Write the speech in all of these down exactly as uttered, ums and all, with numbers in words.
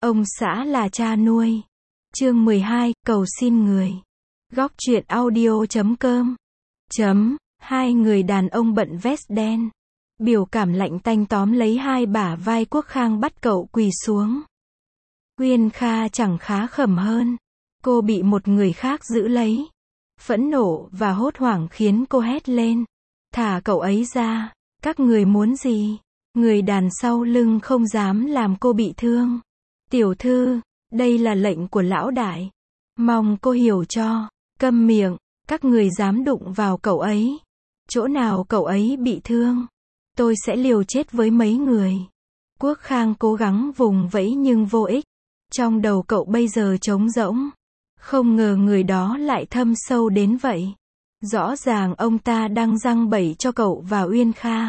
Ông xã là cha nuôi. Chương mười hai, cầu xin người. Góc truyện audio chấm com. Chấm, hai người đàn ông bận vest đen. Biểu cảm lạnh tanh tóm lấy hai bả vai Quốc Khang bắt cậu quỳ xuống. Uyên Kha chẳng khá khẩm hơn. Cô bị một người khác giữ lấy. Phẫn nộ và hốt hoảng khiến cô hét lên. Thả cậu ấy ra, các người muốn gì? Người đàn sau lưng không dám làm cô bị thương. Tiểu thư, đây là lệnh của lão đại. Mong cô hiểu cho. Câm miệng, các người dám đụng vào cậu ấy. Chỗ nào cậu ấy bị thương, tôi sẽ liều chết với mấy người. Quốc Khang cố gắng vùng vẫy nhưng vô ích. Trong đầu cậu bây giờ trống rỗng. Không ngờ người đó lại thâm sâu đến vậy. Rõ ràng ông ta đang giăng bẫy cho cậu và Uyên Kha.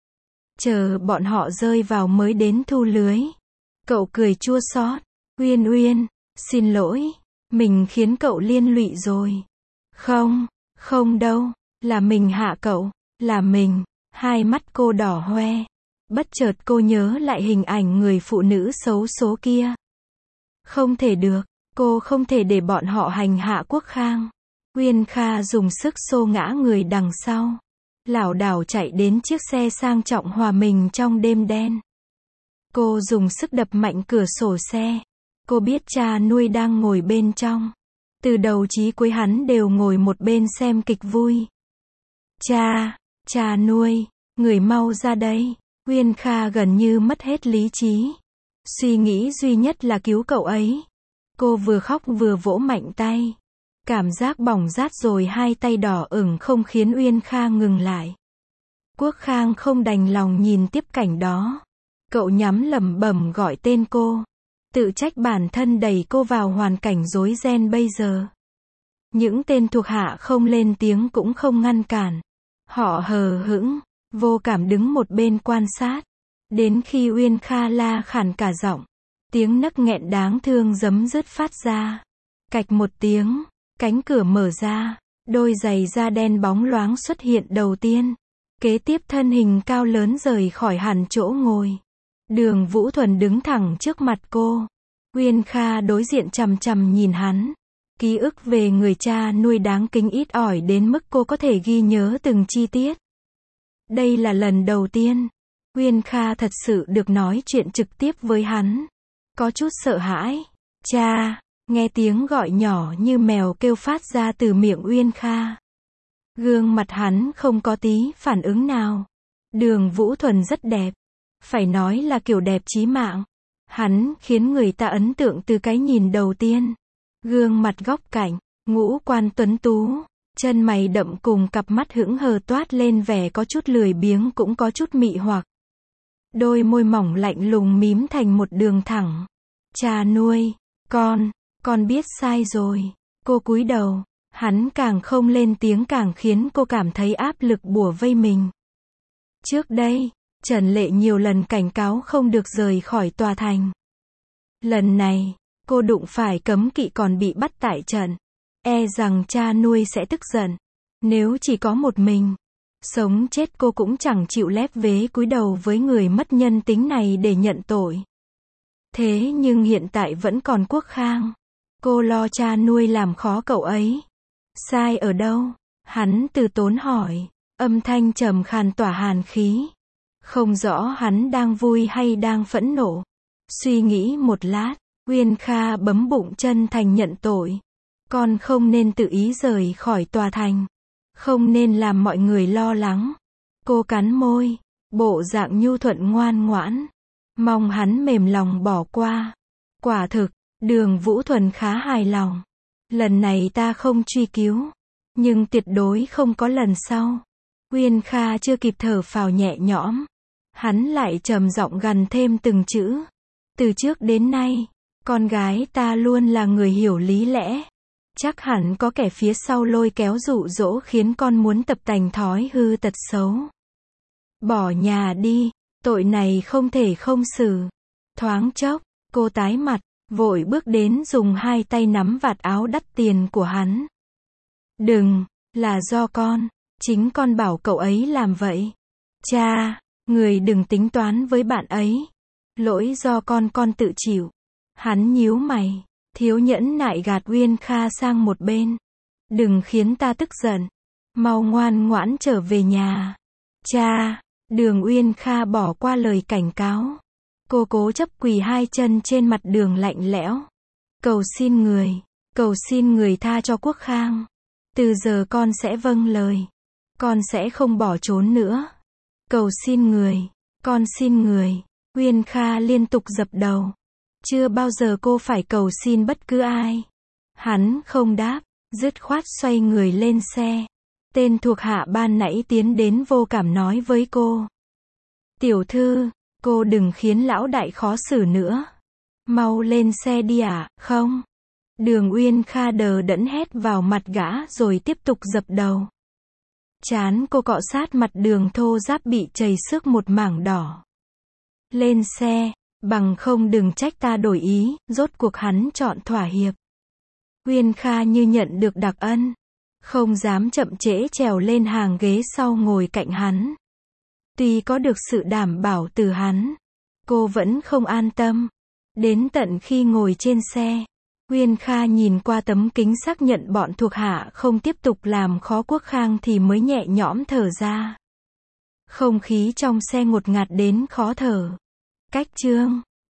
Chờ bọn họ rơi vào mới đến thu lưới. Cậu cười chua xót. Uyên Uyên, xin lỗi, mình khiến cậu liên lụy rồi. Không, không đâu, là mình hạ cậu, là mình. Hai mắt cô đỏ hoe. Bất chợt cô nhớ lại hình ảnh người phụ nữ xấu số kia. Không thể được, cô không thể để bọn họ hành hạ Quốc Khang. Uyên Kha dùng sức xô ngã người đằng sau. Lảo đảo chạy đến chiếc xe sang trọng hòa mình trong đêm đen. Cô dùng sức đập mạnh cửa sổ xe. Cô biết cha nuôi đang ngồi bên trong. Từ đầu chí cuối hắn đều ngồi một bên xem kịch vui. Cha, cha nuôi, người mau ra đây. Uyên Kha gần như mất hết lý trí. Suy nghĩ duy nhất là cứu cậu ấy. Cô vừa khóc vừa vỗ mạnh tay. Cảm giác bỏng rát rồi hai tay đỏ ửng không khiến Uyên Kha ngừng lại. Quốc Khang không đành lòng nhìn tiếp cảnh đó. Cậu nhắm lẩm bẩm gọi tên cô. Tự trách bản thân đẩy cô vào hoàn cảnh rối ren bây giờ. Những tên thuộc hạ không lên tiếng cũng không ngăn cản. Họ hờ hững, vô cảm đứng một bên quan sát. Đến khi Uyên Kha la khản cả giọng. Tiếng nấc nghẹn đáng thương giấm dứt phát ra. Cạch một tiếng, cánh cửa mở ra. Đôi giày da đen bóng loáng xuất hiện đầu tiên. Kế tiếp thân hình cao lớn rời khỏi hẳn chỗ ngồi. Đường Vũ Thuần đứng thẳng trước mặt cô. Uyên Kha đối diện chằm chằm nhìn hắn. Ký ức về người cha nuôi đáng kính ít ỏi đến mức cô có thể ghi nhớ từng chi tiết. Đây là lần đầu tiên Uyên Kha thật sự được nói chuyện trực tiếp với hắn. Có chút sợ hãi. Cha, nghe tiếng gọi nhỏ như mèo kêu phát ra từ miệng Uyên Kha. Gương mặt hắn không có tí phản ứng nào. Đường Vũ Thuần rất đẹp. Phải nói là kiểu đẹp chí mạng. Hắn khiến người ta ấn tượng từ cái nhìn đầu tiên. Gương mặt góc cạnh, ngũ quan tuấn tú, chân mày đậm cùng cặp mắt hững hờ toát lên vẻ có chút lười biếng cũng có chút mị hoặc. Đôi môi mỏng lạnh lùng mím thành một đường thẳng. Cha nuôi, con, con biết sai rồi. Cô cúi đầu, hắn càng không lên tiếng càng khiến cô cảm thấy áp lực bủa vây mình. Trước đây, Trần Lệ nhiều lần cảnh cáo không được rời khỏi tòa thành. Lần này, cô đụng phải cấm kỵ còn bị bắt tại trận. E rằng cha nuôi sẽ tức giận. Nếu chỉ có một mình, sống chết cô cũng chẳng chịu lép vế cúi đầu với người mất nhân tính này để nhận tội. Thế nhưng hiện tại vẫn còn Quốc Khang. Cô lo cha nuôi làm khó cậu ấy. Sai ở đâu? Hắn từ tốn hỏi. Âm thanh trầm khàn tỏa hàn khí. Không rõ hắn đang vui hay đang phẫn nộ. Suy nghĩ một lát, Uyên Kha bấm bụng chân thành nhận tội. Con không nên tự ý rời khỏi tòa thành. Không nên làm mọi người lo lắng. Cô cắn môi, bộ dạng nhu thuận ngoan ngoãn. Mong hắn mềm lòng bỏ qua. Quả thực, Đường Vũ Thuần khá hài lòng. Lần này ta không truy cứu. Nhưng tuyệt đối không có lần sau. Uyên Kha chưa kịp thở phào nhẹ nhõm. Hắn lại trầm giọng gằn thêm từng chữ. Từ trước đến nay, con gái ta luôn là người hiểu lý lẽ. Chắc hẳn có kẻ phía sau lôi kéo dụ dỗ khiến con muốn tập tành thói hư tật xấu. Bỏ nhà đi, tội này không thể không xử. Thoáng chốc, cô tái mặt, vội bước đến dùng hai tay nắm vạt áo đắt tiền của hắn. Đừng, là do con, chính con bảo cậu ấy làm vậy. Cha, người đừng tính toán với bạn ấy. Lỗi do con con tự chịu. Hắn nhíu mày, thiếu nhẫn nại gạt Uyên Kha sang một bên. Đừng khiến ta tức giận. Mau ngoan ngoãn trở về nhà. Cha, Đường Uyên Kha bỏ qua lời cảnh cáo. Cô cố chấp quỳ hai chân trên mặt đường lạnh lẽo. Cầu xin người, cầu xin người tha cho Quốc Khang. Từ giờ con sẽ vâng lời. Con sẽ không bỏ trốn nữa. Cầu xin người, con xin người. Uyên Kha liên tục dập đầu. Chưa bao giờ cô phải cầu xin bất cứ ai. Hắn không đáp, dứt khoát xoay người lên xe. Tên thuộc hạ ban nãy tiến đến vô cảm nói với cô. Tiểu thư, cô đừng khiến lão đại khó xử nữa. Mau lên xe đi ạ, à, không? Đường Uyên Kha đờ đẫn hét vào mặt gã rồi tiếp tục dập đầu. Trán cô cọ sát mặt đường thô ráp bị chảy xước một mảng đỏ. Lên xe, bằng không đừng trách ta đổi ý, rốt cuộc hắn chọn thỏa hiệp. Uyên Kha như nhận được đặc ân. Không dám chậm trễ trèo lên hàng ghế sau ngồi cạnh hắn. Tuy có được sự đảm bảo từ hắn, cô vẫn không an tâm. Đến tận khi ngồi trên xe, Uyên Kha nhìn qua tấm kính xác nhận bọn thuộc hạ không tiếp tục làm khó Quốc Khang thì mới nhẹ nhõm thở ra. Không khí trong xe ngột ngạt đến khó thở. Cách chương